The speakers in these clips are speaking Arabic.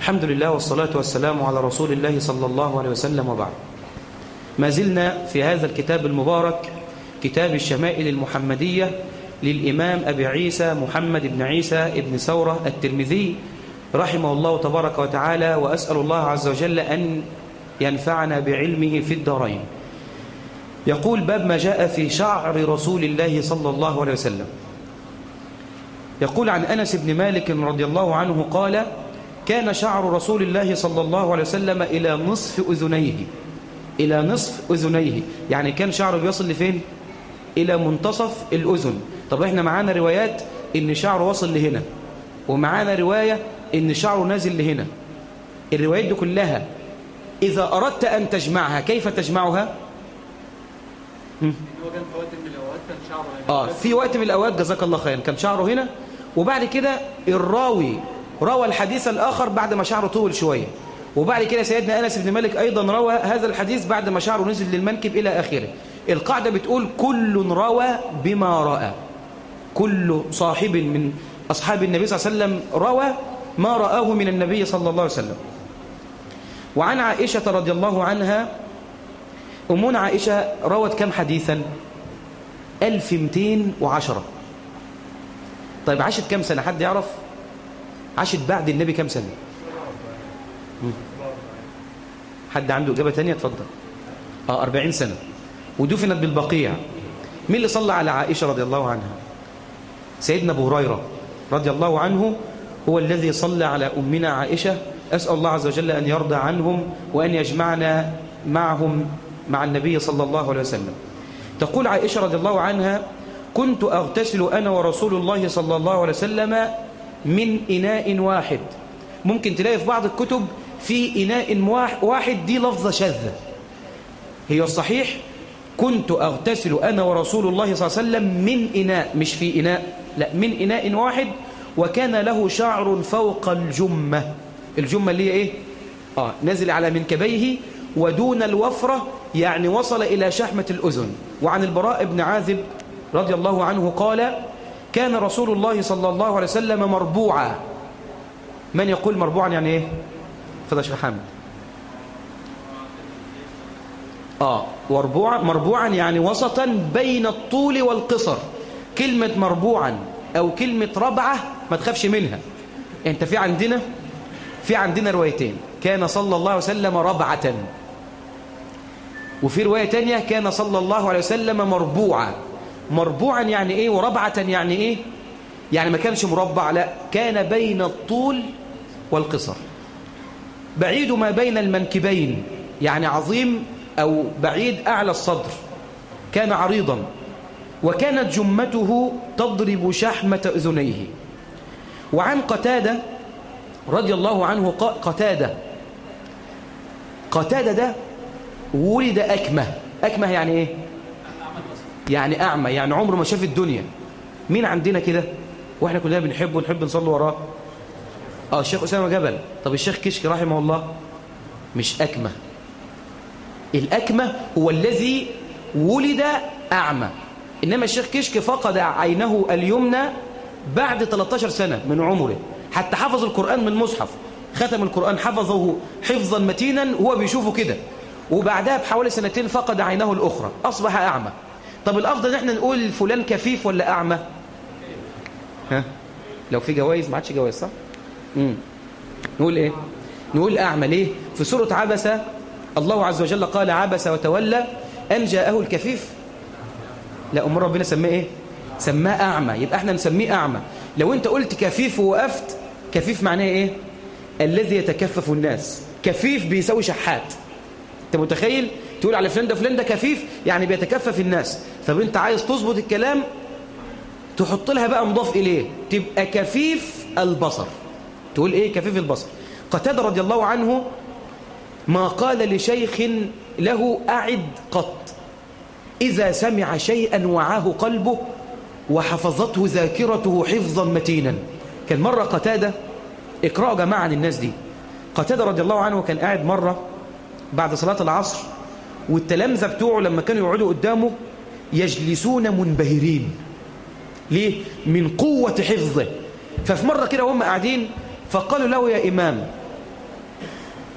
الحمد لله والصلاة والسلام على رسول الله صلى الله عليه وسلم وبعد. ما زلنا في هذا الكتاب المبارك، كتاب الشمائل المحمدية للإمام أبي عيسى محمد بن عيسى بن ثورة الترمذي رحمه الله تبارك وتعالى، وأسأل الله عز وجل أن ينفعنا بعلمه في الدارين. يقول: باب ما جاء في شعر رسول الله صلى الله عليه وسلم. يقول عن أنس بن مالك رضي الله عنه قال: كان شعر رسول الله صلى الله عليه وسلم إلى نصف أذنيه. إلى نصف أذنيه يعني كان شعره بيصل لفين؟ إلى منتصف الأذن. طب احنا معانا روايات إن شعره وصل لهنا، ومعانا رواية إن شعره نازل لهنا. الروايات دي كلها إذا أردت أن تجمعها كيف تجمعها؟ في وقت من الأوقات جزاك الله خير كان شعره هنا، وبعد كده الراوي روى الحديث الآخر بعد ما شعره طول شوية، وبعد كده سيدنا أنس بن مالك أيضا روى هذا الحديث بعد ما شعره نزل للمنكب إلى آخره. القاعدة بتقول: كل روى بما رأى. كل صاحب من أصحاب النبي صلى الله عليه وسلم روى ما رآه من النبي صلى الله عليه وسلم. وعن عائشة رضي الله عنها، أمنا عائشة روت كم حديثا؟ 1210. طيب عاشت كم سنة؟ حد يعرف؟ عاشت بعد النبي كم سنة؟ حد عنده إجابة تانية؟ اتفضل. 40 سنة، ودفنت بالبقيع. مين اللي صلى على عائشة رضي الله عنها؟ سيدنا أبو هريرة رضي الله عنه هو الذي صلى على أمنا عائشة. أسأل الله عز وجل أن يرضى عنهم وأن يجمعنا معهم مع النبي صلى الله عليه وسلم. تقول عائشة رضي الله عنها: كنت أغتسل أنا ورسول الله صلى الله عليه وسلم من إناء واحد. ممكن تلاقي في بعض الكتب في إناء واحد، دي لفظة شاذة. هي الصحيح كنت أغتسل أنا ورسول الله صلى الله عليه وسلم من إناء، مش في إناء، لا، من إناء واحد، وكان له شعر فوق الجمة. الجمة اللي هي إيه؟ نزل على منكبيه ودون الوفرة، يعني وصل إلى شحمة الأذن. وعن البراء بن عازب رضي الله عنه قال: كان رسول الله صلى الله عليه وسلم مربوعا. من يقول مربوعا يعني إيه؟ فضل شيخ حامد. مربوعا يعني وسطا بين الطول والقصر. كلمة مربوعا أو كلمة ربعة ما تخافش منها. انت في عندنا روايتين: كان صلى الله عليه وسلم ربعة، وفي رواية تانية كان صلى الله عليه وسلم مربوعا. مربوعا يعني ايه؟ وربعة يعني ايه؟ يعني ما كانش مربع، لا، كان بين الطول والقصر، بعيد ما بين المنكبين، يعني عظيم أو بعيد أعلى الصدر، كان عريضا، وكانت جمته تضرب شحمة أذنيه. وعن قتادة رضي الله عنه قتادة ده ولد أكمه يعني إيه؟ يعني أعمى، يعني عمره ما شاف الدنيا. مين عندنا كده وإحنا كلنا نحب نصلي وراه؟ الشيخ أسامة جبل. طب الشيخ كشك رحمه الله مش أكمه. الأكمه هو الذي ولد أعمى، إنما الشيخ كشك فقد عينه اليمنى بعد 13 سنة من عمره، حتى حفظ القرآن من المصحف، ختم القرآن حفظه حفظا متينا هو بيشوفه كده، وبعدها بحوالي 2 فقد عينه الأخرى، أصبح أعمى. طب الأفضل إن احنا نقول فلان كفيف ولا أعمى؟ لو في جوائز، ما عادش جوائز صح؟ نقول إيه؟ نقول أعمى. ليه؟ في سورة عبس الله عز وجل قال: عبس وتولى أن جاءه الكفيف. لا، أمر ربنا سماه إيه؟ سماه أعمى، يبقى احنا نسميه أعمى. لو أنت قلت كفيف ووقفت، كفيف معناه إيه؟ الذي يتكفف الناس. كفيف بيساوي شحات. أنت متخيل؟ تقول على فلان ده كفيف يعني بيتكفف الناس. طب أنت عايز تظبط الكلام، تحط لها بقى مضاف إليه، تبقى كفيف البصر. تقول إيه؟ كفيف البصر. قتادة رضي الله عنه ما قال لشيخ له أعد قط، إذا سمع شيئا وعاه قلبه وحفظته ذاكرته حفظا متينا. كان مرة قتادة، اقرأوا جماعة عن الناس دي. قتادة رضي الله عنه كان قاعد مرة بعد صلاة العصر، والتلامذة بتوعه لما كانوا يقعدوا قدامه يجلسون منبهرين. ليه؟ من قوة حفظه. ففي مرة كده وهم قاعدين فقالوا له: يا إمام،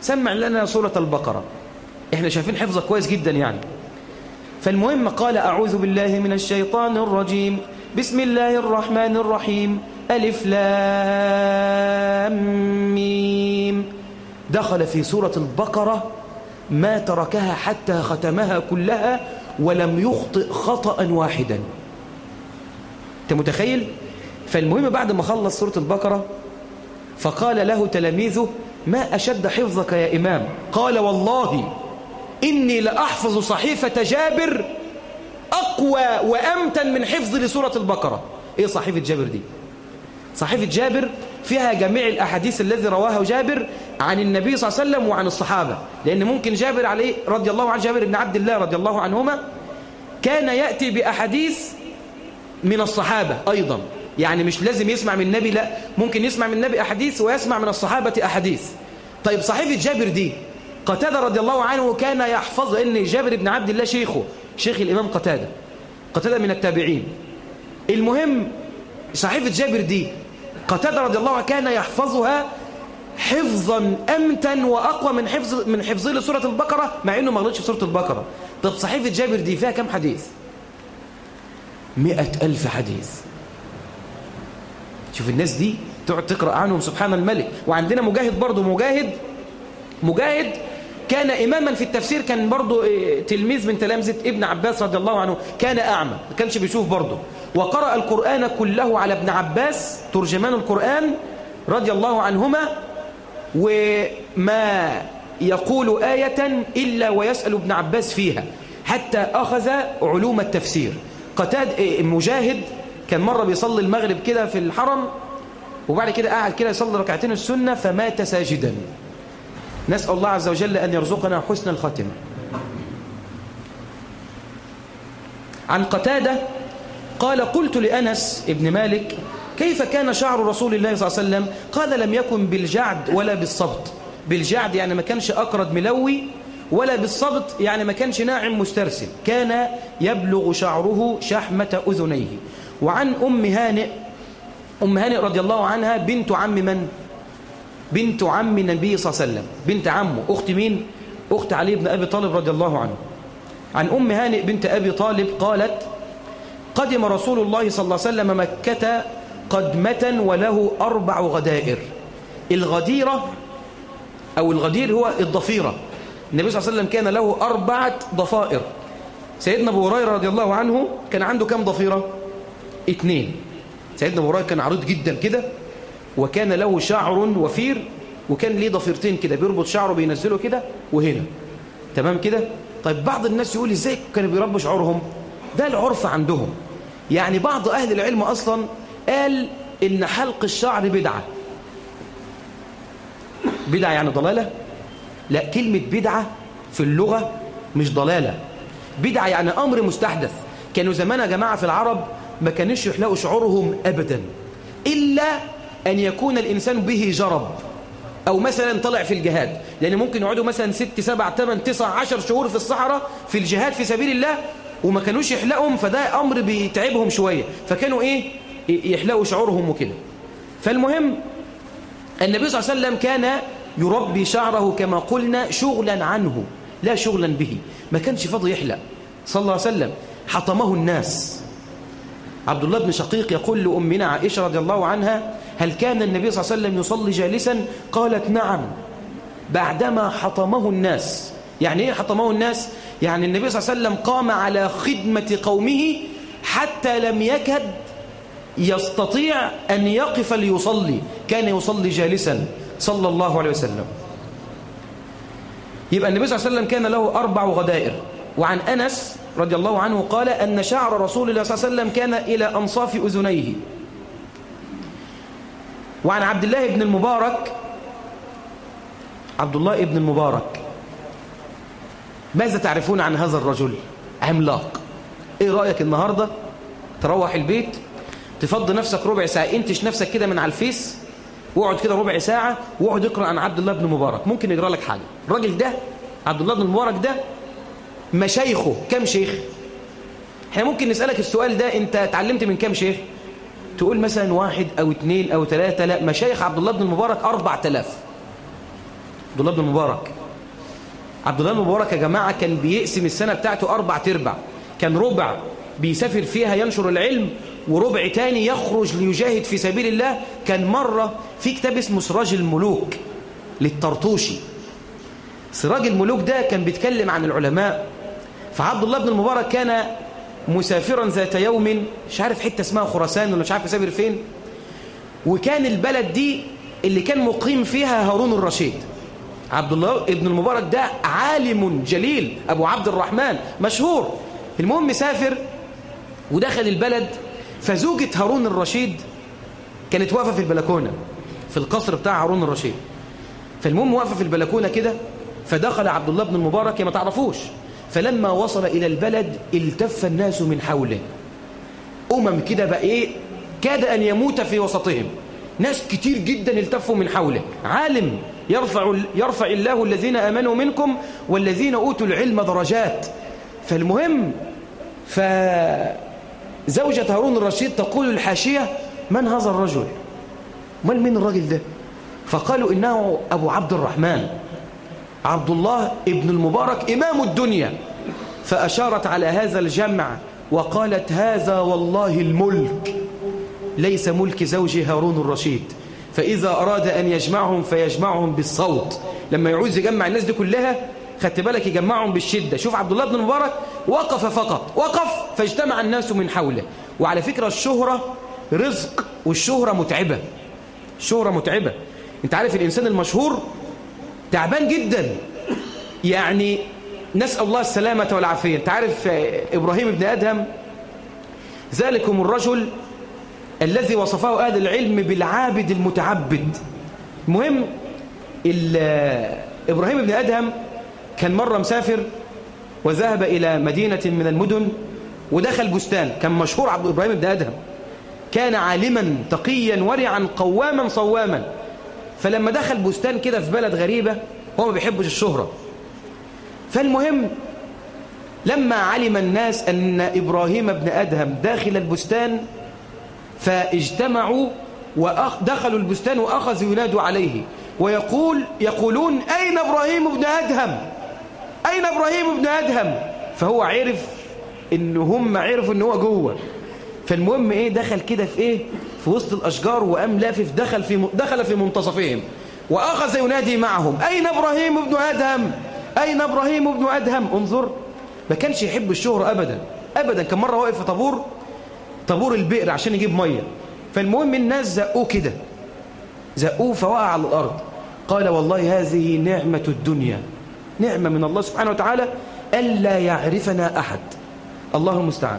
سمع لنا سورة البقرة. احنا شايفين حفظك كويس جدا يعني. فالمهم قال أعوذ بالله من الشيطان الرجيم، بسم الله الرحمن الرحيم، ألف لام ميم. دخل في سورة البقرة ما تركها حتى ختمها كلها ولم يخطئ خطأ واحدا. أنت متخيل؟ فالمهم بعد ما خلص سورة البقرة فقال له تلاميذه ما أشد حفظك يا إمام؟ قال والله إني لأحفظ صحيفة جابر أقوى وأمتن من حفظ لسورة البقرة. إيه صحيفة جابر دي؟ صحيفة جابر فيها جميع الأحاديث الذي رواها جابر عن النبي صلى الله عليه وسلم وعن الصحابة، لأن ممكن جابر عليه رضي الله عنه، جابر بن عبد الله رضي الله عنهما كان يأتي بأحاديث من الصحابة أيضا، يعني مش لازم يسمع من النبي، لا، ممكن يسمع من النبي أحاديث ويسمع من الصحابة أحاديث. طيب صحيفة جابر دي قتادة رضي الله عنه كان يحفظ، لأن جابر بن عبد الله شيخه شيخ الإمام قتادة من التابعين. المهم صحيفة جابر دي قتادة رضي الله عنه كان يحفظها حفظا أمتن وأقوى من حفظه لسورة البقرة، مع إنه ما غلطش في سورة البقرة. طب صحيفة جابر دي فيها كم حديث؟ 100,000 حديث. شوف الناس دي تقعد تقرأ عنهم سبحان الملك. وعندنا مجاهد برضه، مجاهد كان إماما في التفسير، كان برضه تلميذ من تلامذة ابن عباس رضي الله عنه، كان أعمى ما كانش بيشوف برضه، وقرأ القرآن كله على ابن عباس ترجمان القرآن رضي الله عنهما، وما يقول آية إلا ويسأل ابن عباس فيها حتى أخذ علوم التفسير. مجاهد كان مرة بيصلي المغرب كده في الحرم، وبعد كده قاعد كده يصلي ركعتين السنة فمات ساجدا. نسأل الله عز وجل أن يرزقنا حسن الخاتمة. عن قتادة قال قلت لأنس ابن مالك كيف كان شعر رسول الله صلى الله عليه وسلم؟ قال لم يكن بالجعد ولا بالصبت. بالجعد يعني ما كانش أقرد ملوي، ولا بالصبت يعني ما كانش ناعم مسترسل، كان يبلغ شعره شحمة أذنيه. وعن أم هانئ رضي الله عنها بنت عم من؟ بنت عم النبي صلى الله عليه وسلم، بنت عمه، أخت مين؟ أخت علي بن أبي طالب رضي الله عنه. عن أم هانئ بنت أبي طالب قالت قدم رسول الله صلى الله عليه وسلم مكة قدمة وله 4 غدائر. الغديرة أو الغدير هو الضفيرة. النبي صلى الله عليه وسلم كان له 4 ضفائر. سيدنا أبو هريرة رضي الله عنه كان عنده كم ضفيرة؟ 2. سيدنا أبو هريرة كان عريض جدا كده، وكان له شعر وفير، وكان ليه ضفيرتين كده بيربط شعره بينزله كده وهنا، تمام كده. طيب بعض الناس يقول ازاي كانوا بيربوا شعورهم؟ ده العرف عندهم. يعني بعض أهل العلم أصلا قال إن حلق الشعر بدعة. بدعة يعني ضلالة؟ لا، كلمة بدعة في اللغة مش ضلالة. بدعة يعني أمر مستحدث. كانوا زمان يا جماعة في العرب ما كانوش يحلقوا شعورهم أبدا، إلا أن يكون الإنسان به جرب، أو مثلا طلع في الجهاد، لأن ممكن يقعدوا مثلا 6 7 8 9 10 شهور في الصحراء في الجهاد في سبيل الله وما كانوش يحلقهم، فده أمر بيتعبهم شوية، فكانوا يحلقوا شعورهم وكده. فالمهم النبي صلى الله عليه وسلم كان يربي شعره كما قلنا شغلا عنه لا شغلا به، ما كانش فاضي يحلق صلى الله عليه وسلم. حطمه الناس. عبد الله بن شقيق يقول لأمنا عائشة رضي الله عنها هل كان النبي صلى الله عليه وسلم يصلي جالسا؟ قالت نعم، بعدما حطمه الناس. يعني ايه حطمه الناس؟ يعني النبي صلى الله عليه وسلم قام على خدمة قومه حتى لم يكد يستطيع أن يقف ليصلي، كان يصلي جالسا صلى الله عليه وسلم. يبقى النبي صلى الله عليه وسلم كان له 4 غدائر. وعن أنس رضي الله عنه قال أن شعر رسول الله صلى الله عليه وسلم كان إلى أنصاف أذنيه. وعن عبد الله بن المبارك، عبد الله بن المبارك، ماذا تعرفون عن هذا الرجل؟ عملاق. ايه رأيك النهاردة تروح البيت تفضي نفسك ربع ساعة، انتش نفسك كده من على الفيس واقعد كده ربع ساعة واقعد اقرأ عن عبد الله بن المبارك، ممكن يقرأ لك حاجة. الراجل ده عبد الله بن المبارك ده مشايخه كم شيخ؟ احنا ممكن نسألك السؤال ده، انت اتعلمت من كم شيخ؟ تقول مثلا 1 أو 2 أو 3. لا، مشايخ عبد الله بن المبارك 4000. عبد الله بن المبارك. عبد الله بن المبارك يا جماعة كان بيقسم السنة بتاعته 4/4. كان ربع بيسافر فيها ينشر العلم، وربع تاني يخرج ليجاهد في سبيل الله. كان مرة في كتاب اسمه سراج الملوك للطرطوشي. سراج الملوك ده كان بيتكلم عن العلماء. فعبد الله بن المبارك كان مسافرا ذات يوم، مش عارف حتة اسمها خراسان ولا مش عارف يسافر فين، وكان البلد دي اللي كان مقيم فيها هارون الرشيد. عبد الله بن المبارك ده عالم جليل أبو عبد الرحمن مشهور. المهم سافر ودخل البلد، فزوجة هارون الرشيد كانت واقفة في البلكونة في القصر بتاع هارون الرشيد. فالمهم واقفة في البلكونة كده، فدخل عبد الله بن المبارك ما تعرفوش. فلما وصل إلى البلد التف الناس من حوله، كده بقى إيه، كاد أن يموت في وسطهم. ناس كتير جدا التفوا من حوله. عالم يرفع الله الذين آمنوا منكم والذين أوتوا العلم درجات. فالمهم فزوجة هارون الرشيد تقول الحاشية: من هذا الرجل؟ من الرجل ده؟ فقالوا إنه أبو عبد الرحمن عبد الله ابن المبارك إمام الدنيا. فأشارت على هذا الجمع وقالت: هذا والله الملك ليس ملك زوج هارون الرشيد، فإذا أراد أن يجمعهم فيجمعهم بالصوت. لما يعوز يجمع الناس دي كلها، خدت بالك، يجمعهم بالشدة. شوف عبد الله بن المبارك وقف فقط، وقف فاجتمع الناس من حوله. وعلى فكرة الشهرة رزق، والشهرة متعبة. الشهرة متعبة. انت عارف الإنسان المشهور تعبان جدا، يعني نسأل الله السلامة والعافية. انت عارف إبراهيم بن أدهم ذلكم الرجل الذي وصفه أهل العلم بالعابد المتعبد. المهم إبراهيم بن أدهم كان مرة مسافر وذهب إلى مدينة من المدن ودخل بستان. كان مشهور عبد إبراهيم بن أدهم، كان عالما تقيا ورعا قواما صواما. فلما دخل بستان كده في بلد غريبة، هو ما بيحبش الشهرة. فالمهم لما علم الناس أن إبراهيم بن أدهم داخل البستان، فاجتمعوا ودخلوا البستان وأخذوا ينادوا عليه ويقولون: أين إبراهيم بن أدهم؟ أين إبراهيم بن أدهم؟ فهو عرف إن هم عرفوا إن هو جوه. فالمهم إيه، دخل كده في إيه، في وسط الأشجار، وقام لافف دخل في منتصفهم وأخذ ينادي معهم: أين إبراهيم بن أدهم؟ أين إبراهيم بن أدهم؟ انظر، ما كانش يحب الشهرة أبدا أبدا. كان مرة واقف في طابور البئر عشان يجيب مية. فالمهم الناس زقوه كده، زقوه فوقع على الأرض. قال: والله هذه نعمة الدنيا، نعمة من الله سبحانه وتعالى ألا يعرفنا أحد. الله المستعان.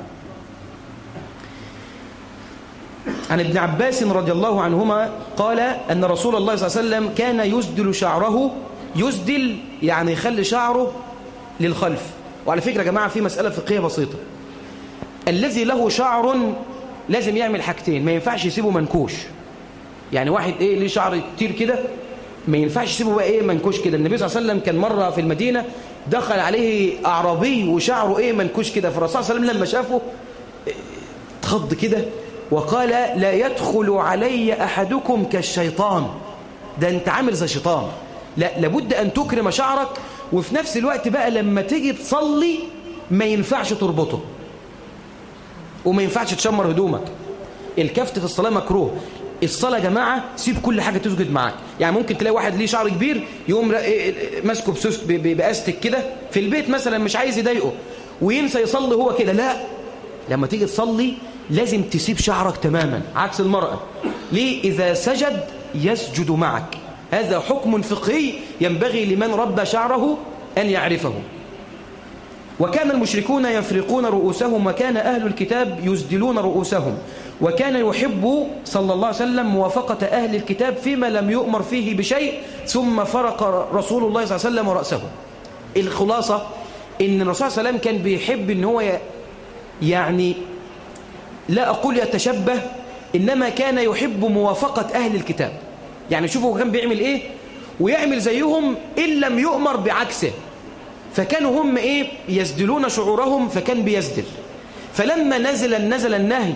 عن ابن عباس رضي الله عنهما قال أن رسول الله صلى الله عليه وسلم كان يسدل شعره. يسدل يعني يخلي شعره للخلف. وعلى فكرة يا جماعة في مسألة فقهية بسيطة: الذي له شعر لازم يعمل حاجتين، ما ينفعش يسيبه منكوش. يعني واحد ايه ليه شعر كتير كده، ما ينفعش يسيبه بقى ايه منكوش كده. النبي صلى الله عليه وسلم كان مرة في المدينة دخل عليه أعرابي وشعره ايه منكوش كده، فالرسول صلى الله عليه وسلم لما شافه اتخض كده وقال: لا يدخل علي أحدكم كالشيطان، ده انت عامل زي شيطان. لا، لابد أن تكرم شعرك، وفي نفس الوقت بقى لما تيجي تصلي ما ينفعش تربطه، وما ينفعش تشمر هدومك. الكفت في الصلاة مكروه. الصلاة يا جماعة سيب كل حاجة تسجد معاك. يعني ممكن تلاقي واحد ليه شعر كبير يقوم ماسكه بسوس بأستك كده في البيت مثلا، مش عايز يضايقه وينسى يصلي هو كده. لا، لما تيجي تصلي لازم تسيب شعرك تماما، عكس المرأة. ليه؟ إذا سجد يسجد معك. هذا حكم فقهي ينبغي لمن ربى شعره أن يعرفه. وكان المشركون يفرقون رؤوسهم، وكان أهل الكتاب يسدلون رؤوسهم. وكان يحب صلى الله عليه وسلم موافقة أهل الكتاب فيما لم يؤمر فيه بشيء، ثم فرق رسول الله صلى الله عليه وسلم رأسه. الخلاصة إن الرسول صلى الله عليه وسلم كان بيحب إن هو يعني لا أقول يتشبه، إنما كان يحب موافقة أهل الكتاب. يعني شوفوا كان بيعمل إيه ويعمل زيهم إن لم يؤمر بعكسه. فكانوا هم إيه يسدلون شعورهم، فكان بيسدل. فلما نزل النهي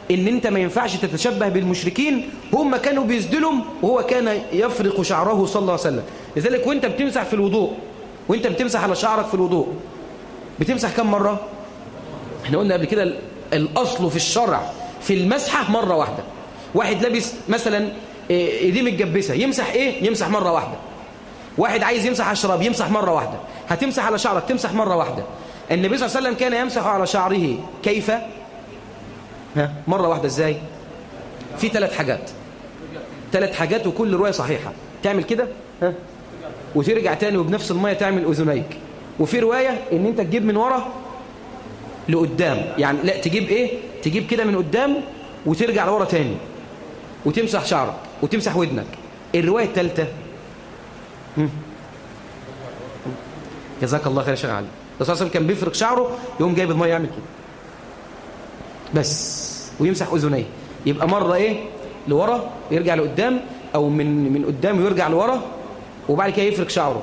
ان انت ما ينفعش تتشبه بالمشركين، هم كانوا بيسدلهم وهو كان يفرق شعره صلى الله عليه وسلم. لذلك وانت بتمسح في الوضوء، وانت بتمسح على شعرك في الوضوء، بتمسح كم مرة؟ احنا قلنا قبل كده الاصل في الشرع في المسحة مرة واحدة. واحد لابس مثلا ايديه متجبسة يمسح ايه؟ يمسح مرة واحدة. واحد عايز يمسح على الشراب يمسح مرة واحدة. هتمسح على شعرك تمسح مرة واحدة. النبي صلى الله عليه وسلم كان يمسح على شعره كيف؟ مرة واحدة. ازاي؟ في 3 حاجات. 3 حاجات وكل رواية صحيحة. تعمل كده وترجع تاني وبنفس المية تعمل أذنيك. وفي رواية ان انت تجيب من ورا لقدام، يعني لا تجيب ايه؟ تجيب كده من قدام وترجع لورا تاني وتمسح شعرك وتمسح ودنك. الرواية الثالثة جزاك الله خير يا شيخ علي، الرسول صلى الله عليه وسلم كان بيفرق شعره يقوم جايب المية يعمل كده بس ويمسح أذنيه. يبقى مرة ايه؟ لورا يرجع لقدام، او من قدام ويرجع لورا، وبعد كده يفرق شعره.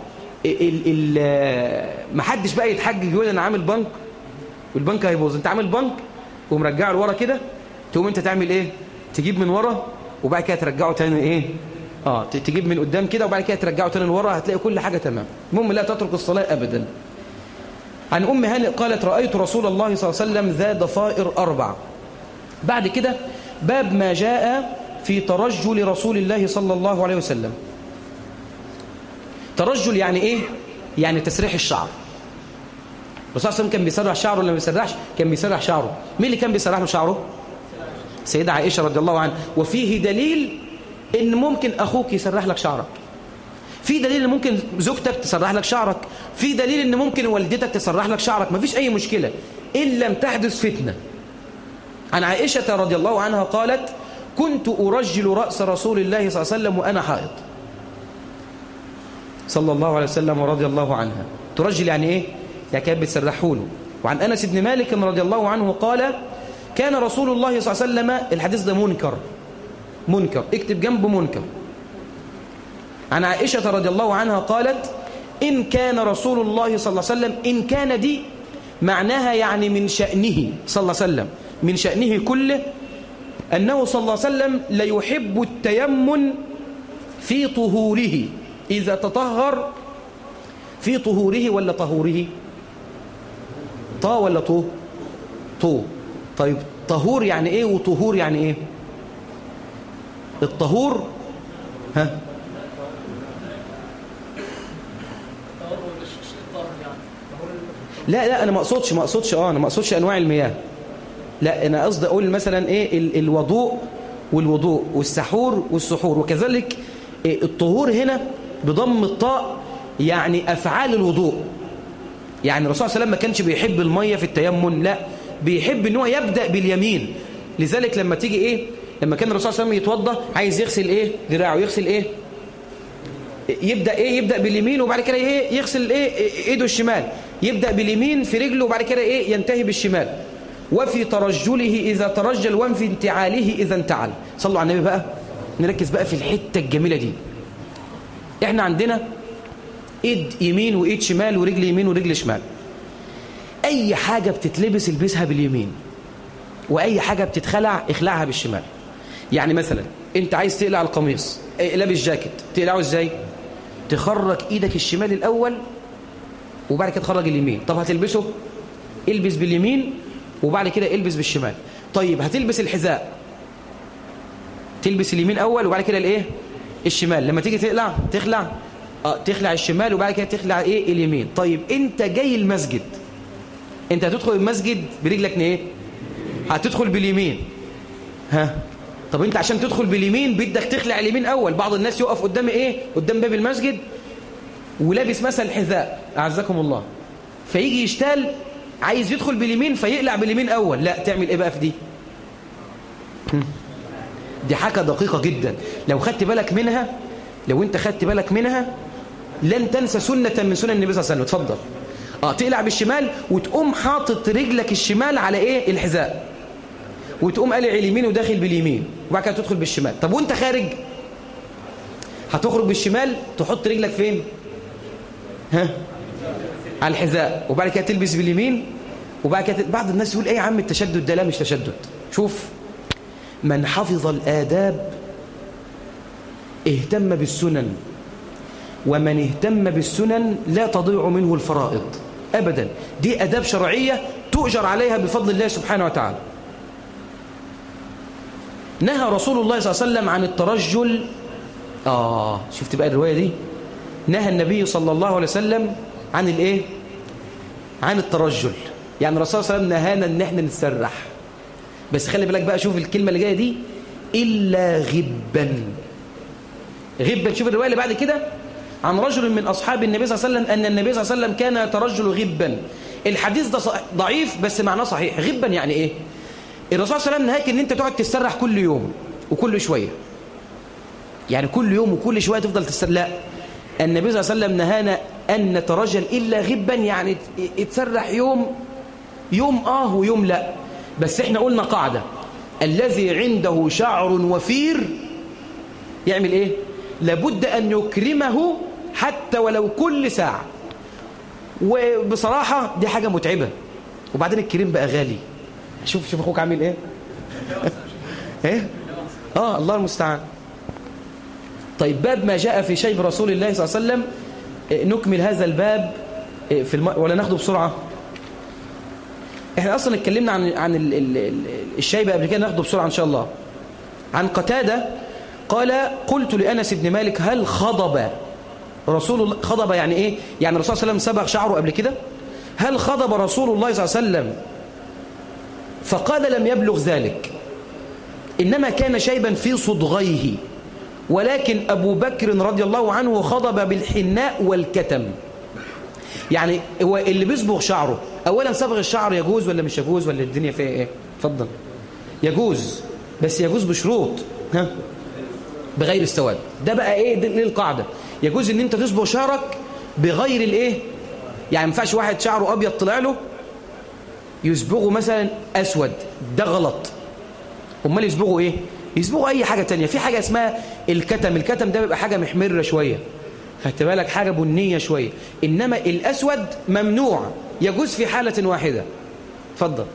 محدش بقى يتحجج يقول انا عامل بنك والبنك هيبوظ. انت عامل بنك ومرجعه لورا كده، تقوم انت تعمل ايه؟ تجيب من ورا وبعد كده ترجعه تاني ايه؟ تجيب من قدام كده وبعد كده ترجعه تاني لورا، هتلاقي كل حاجة تمام. المهم لا تترك الصلاة ابدا. عن ام هانئ قالت رأيت رسول الله صلى الله عليه وسلم ذا ضفائر 4. بعد كده باب ما جاء في ترجل رسول الله صلى الله عليه وسلم. ترجل يعني ايه؟ يعني تسريح الشعر. الرسول صلى الله عليه وسلم كان بيسرح شعره ولا ما بيسرحش؟ كان بيسرح شعره. مين اللي كان بيسرح له شعره؟ سيدة عائشة رضي الله عنها. وفيه دليل ان ممكن اخوك يسرح لك شعرك، في دليل ان ممكن زوجتك تسرح لك شعرك، في دليل ان ممكن والدتك تسرح لك شعرك. مفيش اي مشكلة ان لم تحدث فتنة. عن عائشة رضي الله عنها قالت كنت أرجل رأس رسول الله صلى الله عليه وسلم وأنا حائض صلى الله عليه وسلم ورضي الله عنها. ترجل يعني إيه؟ يعني كانت بتسرحه له. وعن أنس بن مالك رضي الله عنه قال كان رسول الله صلى الله عليه وسلم، الحديث ده منكر، اكتب جنبه منكر. عن عائشة رضي الله عنها قالت إن كان رسول الله صلى الله عليه وسلم، إن كان دي معناها يعني من شأنه صلى الله عليه وسلم، من شأنه كله أنه صلى الله عليه وسلم ليحب التيمن في طهوره، إذا تطهر في طهوره ولا طهوره؟ طا ولا طو؟ طو. طيب طهور يعني إيه وطهور يعني إيه؟ الطهور لا أنا ما أقصدش أنواع المياه. لا أنا قصدي أقول مثلا إيه الوضوء والوضوء والسحور والسحور. وكذلك الطهور هنا بضم الطاء يعني أفعال الوضوء. يعني الرسول صلى الله عليه وسلم ما كانش بيحب المية في التيمم، لا بيحب ان هو يبدأ باليمين. لذلك لما تيجي إيه، لما كان الرسول صلى الله عليه وسلم يتوضى عايز يغسل إيه ذراعه، يغسل إيه، يبدأ باليمين وبعد كده إيه يغسل إيه إيده الشمال، يبدأ باليمين في رجله وبعد كده إيه ينتهي بالشمال. وفي ترجله إذا ترجل وفي انتعاله إذا انتعل. صلوا على النبي بقى، نركز بقى في الحتة الجميلة دي. احنا عندنا ايد يمين وايد شمال ورجل يمين ورجل شمال. اي حاجة بتتلبس البسها باليمين، واي حاجة بتتخلع اخلعها بالشمال. يعني مثلا انت عايز تقلع القميص، لابس جاكيت، تقلعه ازاي؟ تخرج ايدك الشمال الاول وبعد كده تخرج اليمين. طب هتلبسه، البس باليمين وبعد كده البس بالشمال. طيب هتلبس الحذاء، تلبس اليمين اول وبعد كده الايه الشمال. لما تيجي تخلع تخلع الشمال وبعد كده تخلع ايه اليمين. طيب انت جاي المسجد، انت هتدخل المسجد برجلك ايه؟ هتدخل باليمين. طب انت عشان تدخل باليمين بدك تخلع اليمين اول. بعض الناس يقف قدام ايه، قدام باب المسجد ولابس مثلا حذاء اعزكم الله، فيجي يشتال عايز يدخل باليمين فيقلع باليمين اول. لا تعمل ايه بقى في دي؟ دي حاجة دقيقة جدا. لو خدت بالك منها، لو انت خدت بالك منها لن تنسى سنة من سنن النبي صلى الله عليه وسلم. اتفضل. تقلع بالشمال وتقوم حاطط رجلك الشمال على ايه الحذاء، وتقوم قلع اليمين وداخل باليمين وبعد كده تدخل بالشمال. طب وانت خارج هتخرج بالشمال تحط رجلك فين؟ على الحذاء وبعد كده تلبس باليمين وبعد كده بعض الناس يقول ايه يا عم التشدد ده؟ لا مش تشدد. شوف من حفظ الآداب اهتم بالسنن، ومن اهتم بالسنن لا تضيع منه الفرائض أبدا. دي أداب شرعية تؤجر عليها بفضل الله سبحانه وتعالى. نهى رسول الله صلى الله عليه وسلم عن الترجل. شفت بقى الرواية دي؟ نهى النبي صلى الله عليه وسلم عن الايه؟ عن الترجل. يعني الرسول صلى الله عليه وسلم نهانا ان احنا نتسرح، بس خلي بالك بقى، شوف الكلمة اللي جاية دي، إلا غبا. غبا. شوف الرواية اللي بعد كده، عن رجل من أصحاب النبي صلى الله عليه وسلم أن النبي صلى الله عليه وسلم كان يترجل غبا. الحديث ده ضعيف بس معناه صحيح. غبا يعني إيه؟ الرسول صلى الله عليه وسلم نهاك أن أنت تقعد تتسرح كل يوم وكل شوية، يعني كل يوم وكل شوية تفضل تتسرح. لا، النبي صلى الله عليه وسلم نهانا أن نترجل إلا غبا، يعني يتسرح يوم ويوم لا. بس احنا قلنا قاعدة: الذي عنده شعر وفير يعمل ايه؟ لابد ان يكرمه حتى ولو كل ساعة. وبصراحة دي حاجة متعبة، وبعدين الكريم بقى غالي. شوف اخوك عامل ايه. ايه الله المستعان. طيب، باب ما جاء في شيب رسول الله صلى الله عليه وسلم. نكمل هذا الباب ولا ناخده بسرعة؟ احنا اصلا اتكلمنا عن الشيبة قبل كده، ناخده بسرعة ان شاء الله. عن قتادة قال: قلت لأنس بن مالك: هل خضب رسول الله؟ خضب يعني ايه؟ يعني الرسول صلى الله عليه وسلم صبغ شعره قبل كده؟ هل خضب رسول الله صلى الله عليه وسلم؟ فقال: لم يبلغ ذلك، إنما كان شيبا في صدغيه، ولكن أبو بكر رضي الله عنه خضب بالحناء والكتم. يعني هو اللي بيصبغ شعره، أولا صبغ الشعر يجوز ولا مش يجوز، ولا الدنيا فيها ايه؟ اتفضل. يجوز، بس يجوز بشروط. بغير السواد. ده بقى ايه؟ دي القاعدة. يجوز ان انت تصبغ شعرك بغير الايه، يعني ما ينفعش واحد شعره ابيض طلع له يصبغه مثلا اسود، ده غلط. امال يصبغه ايه؟ يصبغوا اي حاجة تانية. في حاجة اسمها الكتم. الكتم ده بيبقى حاجة محمرة شوية، خدت بالك، حاجة بنية شوية. انما الاسود ممنوع، يجوز في حالة واحدة. اتفضل.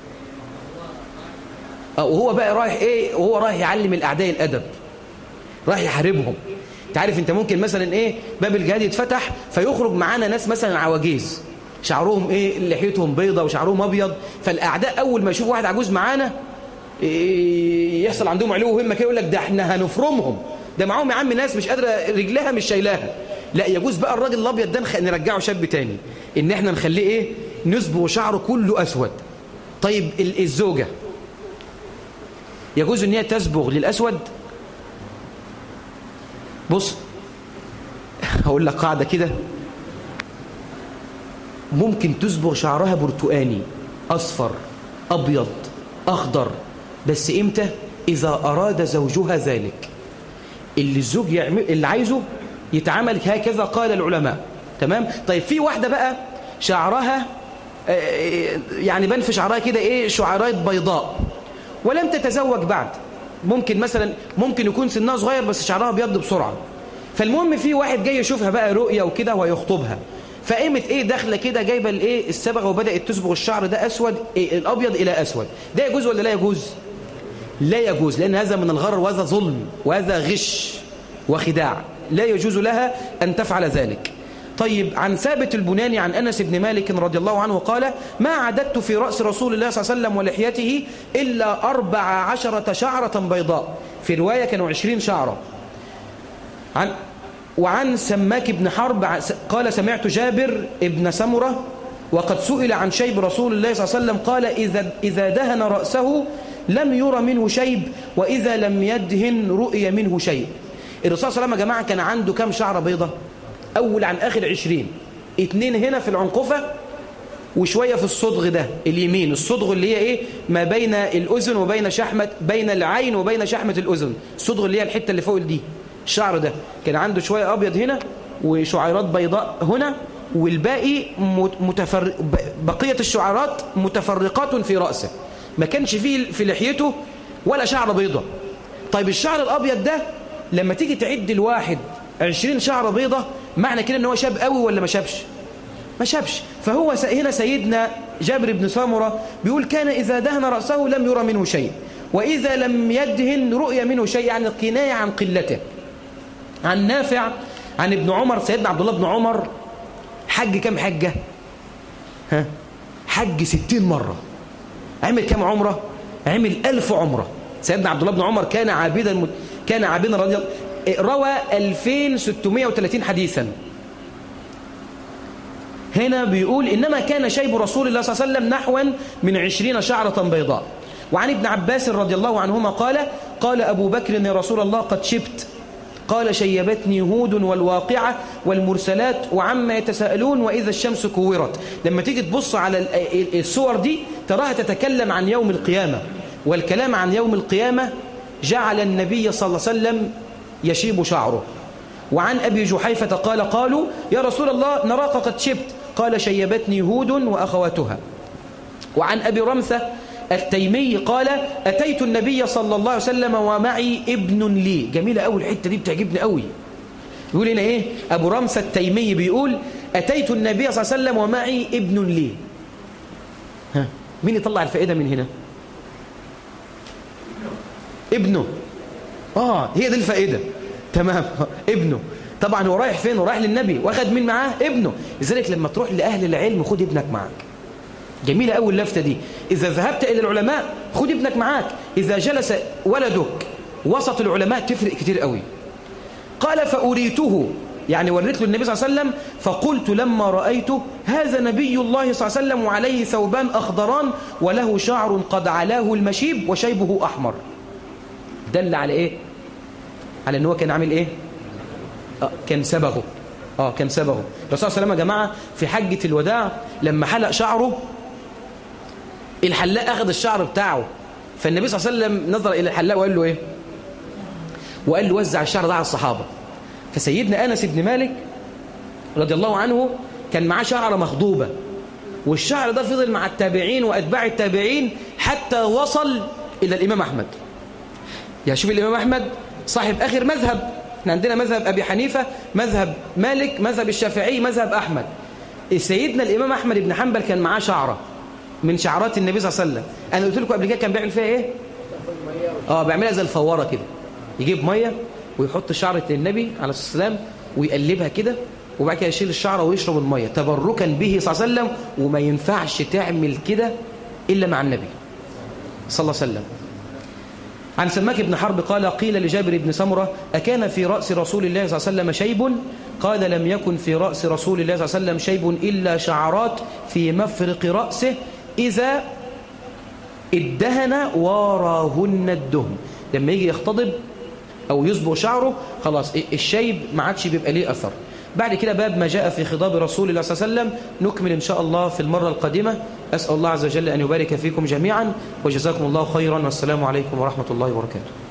وهو بقى رايح ايه؟ وهو رايح يعلم الاعداء الادب، رايح يحاربهم. انت عارف، انت ممكن مثلا ايه، باب الجهاد يتفتح فيخرج معانا ناس مثلا عواجيز، شعرهم ايه، لحيتهم بيضة وشعرهم ابيض، فالاعداء اول ما يشوف واحد عجوز معانا يحصل عندهم علو همه كده، يقول لك ده احنا هنفرمهم، ده معاهم يا عم ناس مش قادره رجلها مش شايلاها. لا، يجوز بقى الراجل الابيض ده نرجعه شاب تاني، ان احنا نخليه ايه، نصبغ شعره كله اسود. طيب الزوجه يجوز ان هي تصبغ للاسود؟ بص، هقول لك قاعده كده، ممكن تصبغ شعرها برتقاني، اصفر، ابيض، اخضر، بس امتى؟ اذا اراد زوجها ذلك. اللي الزوج يعمل اللي عايزه يتعامل هكذا قال العلماء. تمام. طيب في واحده بقى شعرها يعني بان في شعرها كده ايه، شعيرات بيضاء، ولم تتزوج بعد، ممكن يكون سنها صغير بس شعرها بيض بسرعه. فالمهم في واحد جاي يشوفها بقى رؤيه وكده ويخطبها، فقامت ايه داخله كده جايبه الايه الصبغه وبدات تصبغ الشعر ده اسود، إيه الابيض الى اسود. ده يجوز ولا لا يجوز؟ لا يجوز، لان هذا من الغرر وهذا ظلم وهذا غش وخداع، لا يجوز لها ان تفعل ذلك. طيب، عن ثابت البناني عن انس بن مالك رضي الله عنه قال: ما عددت في راس رسول الله صلى الله عليه وسلم ولحيته الا 14 شعره بيضاء. في روايه كانوا 20 شعره. وعن سماك بن حرب قال: سمعت جابر ابن سمرة وقد سئل عن شيب رسول الله صلى الله عليه وسلم قال: إذا دهن رأسه لم يرى منه شيب، وإذا لم يدهن رؤي منه شيء. الرسول صلى الله عليه وسلم يا جماعة كان عنده كم شعرة بيضة؟ أول عن آخر 20، 2 هنا في العنقفة وشوية في الصدغ ده اليمين، الصدغ اللي هي إيه، ما بين الأذن وبين شحمة، بين العين وبين شحمة الأذن، الصدغ اللي هي الحتة اللي فوق دي. الشعر ده كان عنده شوية أبيض هنا وشعيرات بيضاء هنا، والباقي بقية الشعيرات متفرقات في رأسه، ما كانش فيه في لحيته ولا شعر بيضة. طيب الشعر الأبيض ده لما تيجي تعد الواحد 20 شعر بيضة، معنى كده ان هو شاب قوي ولا ما شابش؟ ما شابش. فهو هنا سيدنا جابر بن سمرة بيقول: كان إذا دهن رأسه لم يرى منه شيء، وإذا لم يدهن رؤيا منه شيء، يعني كناية عن قلته. عن نافع عن ابن عمر، سيدنا عبد الله بن عمر حج كم حجة؟ حج 60 مرة. عمل كم عمرة؟ عمل 1000 عمرة. سيدنا عبد الله بن عمر كان عابدا رضي الله، روى 2630 حديثا. هنا بيقول إنما كان شيب رسول الله صلى الله عليه وسلم نحوا من 20 شعرة بيضاء. وعن ابن عباس رضي الله عنهما قال أبو بكر يا رسول الله قد شبت، قال شيبتني هود والواقعة والمرسلات وعما يتساءلون وإذا الشمس كورت. لما تيجي تبص على الصور دي تراها تتكلم عن يوم القيامة، والكلام عن يوم القيامة جعل النبي صلى الله عليه وسلم يشيب شعره. وعن أبي جحيفة قالوا يا رسول الله نراك قد شبت، قال شيبتني هود وأخواتها. وعن أبي رمثة التيمي قال أتيت النبي صلى الله عليه وسلم ومعي ابن لي. جميلة أول الحتة دي بتعجبني قوي. يقول هنا إيه؟ أبو رمثة التيمي بيقول أتيت النبي صلى الله عليه وسلم ومعي ابن لي. مين يطلع الفائدة من هنا؟ ابنه. هي دي الفائدة. تمام، ابنه. طبعا هو رايح فين؟ رايح للنبي واخد مين معاه؟ ابنه. لذلك لما تروح لأهل العلم خد ابنك معك. جميلة أول اللفتة دي. إذا ذهبت إلى العلماء خد ابنك معاك. إذا جلس ولدك وسط العلماء تفرق كتير قوي. قال فأريته، يعني وريت له النبي صلى الله عليه وسلم، فقلت لما رأيته هذا نبي الله صلى الله عليه وسلم وعليه ثوبان أخضران وله شعر قد علاه المشيب وشيبه أحمر. دل على إيه؟ على أنه كان عامل إيه؟ كان سبغه. كان سبغه. الرسول صلى الله عليه وسلم يا جماعة في حجة الوداع لما حلق شعره الحلاق أخذ الشعر بتاعه، فالنبي صلى الله عليه وسلم نظر إلى الحلاق وقال له إيه؟ وقال له وزع الشعر ده على الصحابة. فسيدنا أنس بن مالك رضي الله عنه كان معاه شعر مخضوبة، والشعر ده فضل مع التابعين وأتباع التابعين حتى وصل إلى الإمام أحمد. يعني شوف الإمام أحمد صاحب آخر مذهب. احنا عندنا مذهب أبي حنيفة، مذهب مالك، مذهب الشافعي، مذهب أحمد. سيدنا الإمام أحمد بن حنبل كان معاه شعرة من شعرات النبي صلى الله عليه وسلم. أنا قلت لكم قبل كده كان بيعمل فيها إيه؟ بيعملها زي الفوارة كده، يجيب مية ويحط شعرة النبي عليه الصلاة والسلام ويقلبها كده، وبعد كده يشيل الشعرة ويشرب المية تبركا به صلى الله عليه وسلم. وما ينفعش تعمل كده إلا مع النبي صلى الله عليه وسلم. عن سماك بن حرب قيل لجابر بن سمرة أكان في رأس رسول الله صلى الله عليه وسلم شيب؟ قال لم يكن في رأس رسول الله صلى الله عليه وسلم شيب إلا شعرات في مفرق رأسه إذا ادهن وراهن الدهن. لما يجي يختضب أو يصبغ شعره خلاص الشيب ما عادش بيبقى ليه أثر. بعد كده باب ما جاء في خضاب رسول الله صلى الله عليه وسلم نكمل إن شاء الله في المرة القادمة. أسأل الله عز وجل أن يبارك فيكم جميعا وجزاكم الله خيرا، والسلام عليكم ورحمة الله وبركاته.